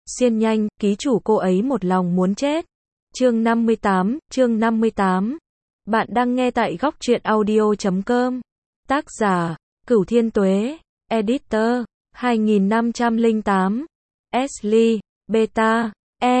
Xiên nhanh, ký chủ cô ấy một lòng muốn chết. Chương 58. Bạn đang nghe tại góc truyện audio.com. Tác giả, Cửu Thiên Tuế. Editor, 2508. Ashley, Beta,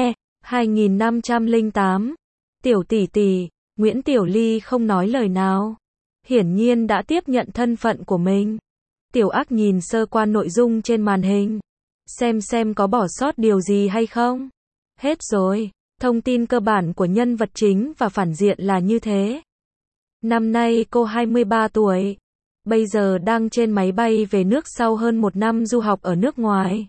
2508. Tiểu tỷ tỷ, Nguyễn Tiểu Ly không nói lời nào. Hiển nhiên đã tiếp nhận thân phận của mình. Tiểu Ác nhìn sơ qua nội dung trên màn hình. Xem có bỏ sót điều gì hay không. Hết rồi. Thông tin cơ bản của nhân vật chính và phản diện là như thế. Năm nay cô 23 tuổi. Bây giờ đang trên máy bay về nước sau hơn một năm du học ở nước ngoài.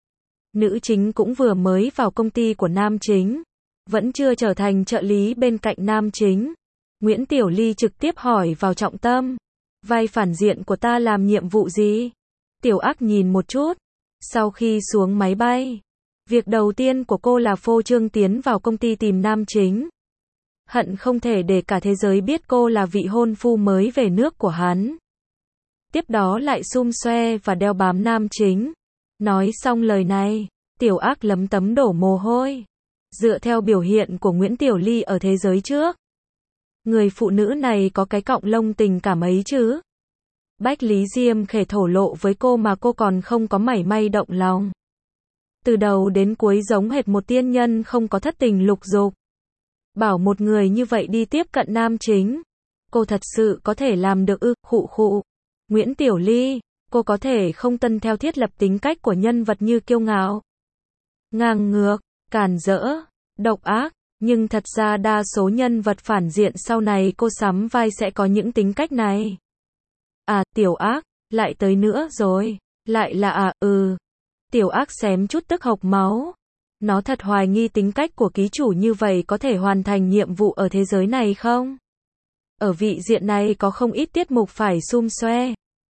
Nữ chính cũng vừa mới vào công ty của nam chính. Vẫn chưa trở thành trợ lý bên cạnh nam chính. Nguyễn Tiểu Ly trực tiếp hỏi vào trọng tâm. Vai phản diện của ta làm nhiệm vụ gì? Tiểu Ác nhìn một chút. Sau khi xuống máy bay, việc đầu tiên của cô là phô trương tiến vào công ty tìm nam chính. Hận không thể để cả thế giới biết cô là vị hôn phu mới về nước của hắn. Tiếp đó lại xum xoe và đeo bám nam chính. Nói xong lời này, Tiểu Ác lấm tấm đổ mồ hôi. Dựa theo biểu hiện của Nguyễn Tiểu Ly ở thế giới trước, người phụ nữ này có cái cọng lông tình cảm ấy chứ. Bách Lý Diêm khể thổ lộ với cô mà cô còn không có mảy may động lòng. Từ đầu đến cuối giống hệt một tiên nhân không có thất tình lục dục. Bảo một người như vậy đi tiếp cận nam chính, cô thật sự có thể làm được ư? Khụ. Nguyễn Tiểu Ly, cô có thể không tuân theo thiết lập tính cách của nhân vật như kiêu ngạo, ngang ngược, càn rỡ, độc ác, nhưng thật ra đa số nhân vật phản diện sau này cô sắm vai sẽ có những tính cách này. À, Tiểu Ác, lại tới nữa rồi. Lại là Tiểu Ác xém chút tức hộc máu. Nó thật hoài nghi tính cách của ký chủ như vậy có thể hoàn thành nhiệm vụ ở thế giới này không? Ở vị diện này có không ít tiết mục phải xum xoe.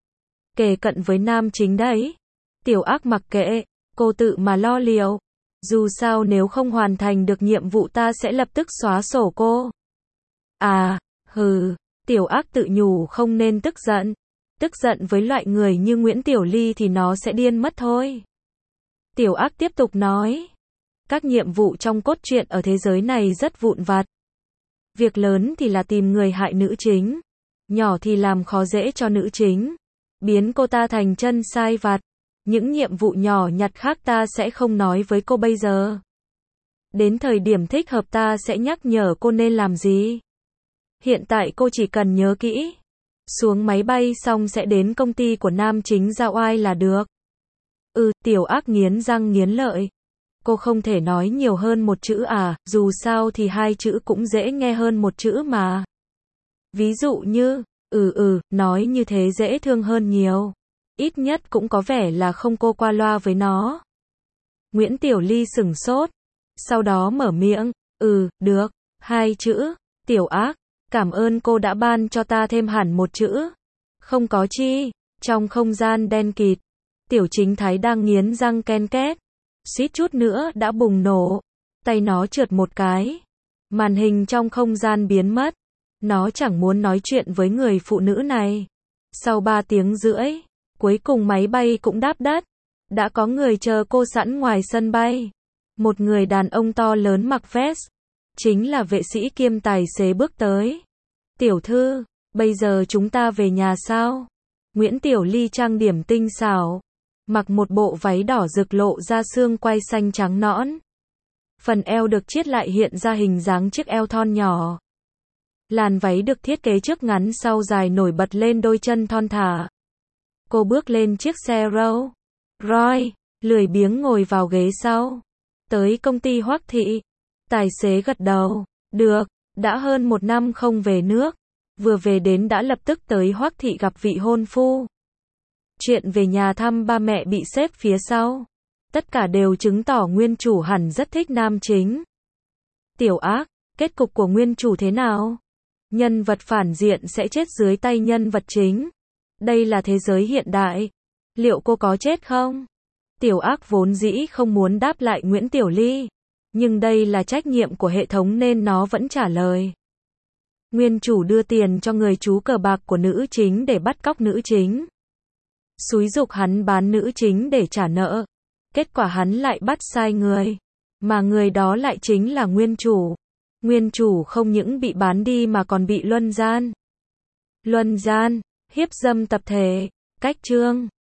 Kề cận với nam chính đấy. Tiểu Ác mặc kệ, cô tự mà lo liệu. Dù sao nếu không hoàn thành được nhiệm vụ ta sẽ lập tức xóa sổ cô. À, Tiểu Ác tự nhủ không nên tức giận. Tức giận với loại người như Nguyễn Tiểu Ly thì nó sẽ điên mất thôi. Tiểu Ác tiếp tục nói. Các nhiệm vụ trong cốt truyện ở thế giới này rất vụn vặt. Việc lớn thì là tìm người hại nữ chính. Nhỏ thì làm khó dễ cho nữ chính. Biến cô ta thành chân sai vặt. Những nhiệm vụ nhỏ nhặt khác ta sẽ không nói với cô bây giờ. Đến thời điểm thích hợp ta sẽ nhắc nhở cô nên làm gì. Hiện tại cô chỉ cần nhớ kỹ. Xuống máy bay xong sẽ đến công ty của nam chính giao oai là được. Tiểu Ác nghiến răng nghiến lợi. Cô không thể nói nhiều hơn một chữ à, dù sao thì hai chữ cũng dễ nghe hơn một chữ mà. Ví dụ như, nói như thế dễ thương hơn nhiều. Ít nhất cũng có vẻ là không cô qua loa với nó. Nguyễn Tiểu Ly sửng sốt. Sau đó mở miệng, được, hai chữ, Tiểu Ác. Cảm ơn cô đã ban cho ta thêm hẳn một chữ. Không có chi. Trong không gian đen kịt, Tiểu Chính Thái đang nghiến răng ken két. Suýt chút nữa đã bùng nổ. Tay nó trượt một cái. Màn hình trong không gian biến mất. Nó chẳng muốn nói chuyện với người phụ nữ này. Sau 3 tiếng rưỡi, cuối cùng máy bay cũng đáp đất. Đã có người chờ cô sẵn ngoài sân bay. Một người đàn ông to lớn mặc vest. Chính là vệ sĩ kiêm tài xế bước tới. Tiểu thư, bây giờ chúng ta về nhà sao? Nguyễn Tiểu Ly trang điểm tinh xảo. Mặc một bộ váy đỏ rực lộ ra xương quai xanh trắng nõn. Phần eo được chiết lại hiện ra hình dáng chiếc eo thon nhỏ. Làn váy được thiết kế trước ngắn sau dài nổi bật lên đôi chân thon thả. Cô bước lên chiếc xe Rolls Royce, lười biếng ngồi vào ghế sau. Tới công ty Hoắc Thị. Tài xế gật đầu. Được, đã hơn một năm không về nước. Vừa về đến đã lập tức tới Hoắc Thị gặp vị hôn phu. Chuyện về nhà thăm ba mẹ bị xếp phía sau. Tất cả đều chứng tỏ nguyên chủ hẳn rất thích nam chính. Tiểu Ác, kết cục của nguyên chủ thế nào? Nhân vật phản diện sẽ chết dưới tay nhân vật chính. Đây là thế giới hiện đại. Liệu cô có chết không? Tiểu Ác vốn dĩ không muốn đáp lại Nguyễn Tiểu Ly. Nhưng đây là trách nhiệm của hệ thống nên nó vẫn trả lời. Nguyên chủ đưa tiền cho người chú cờ bạc của nữ chính để bắt cóc nữ chính. Xúi giục hắn bán nữ chính để trả nợ. Kết quả hắn lại bắt sai người. Mà người đó lại chính là nguyên chủ. Nguyên chủ không những bị bán đi mà còn bị luân gian. Luân gian, hiếp dâm tập thể. Cách chương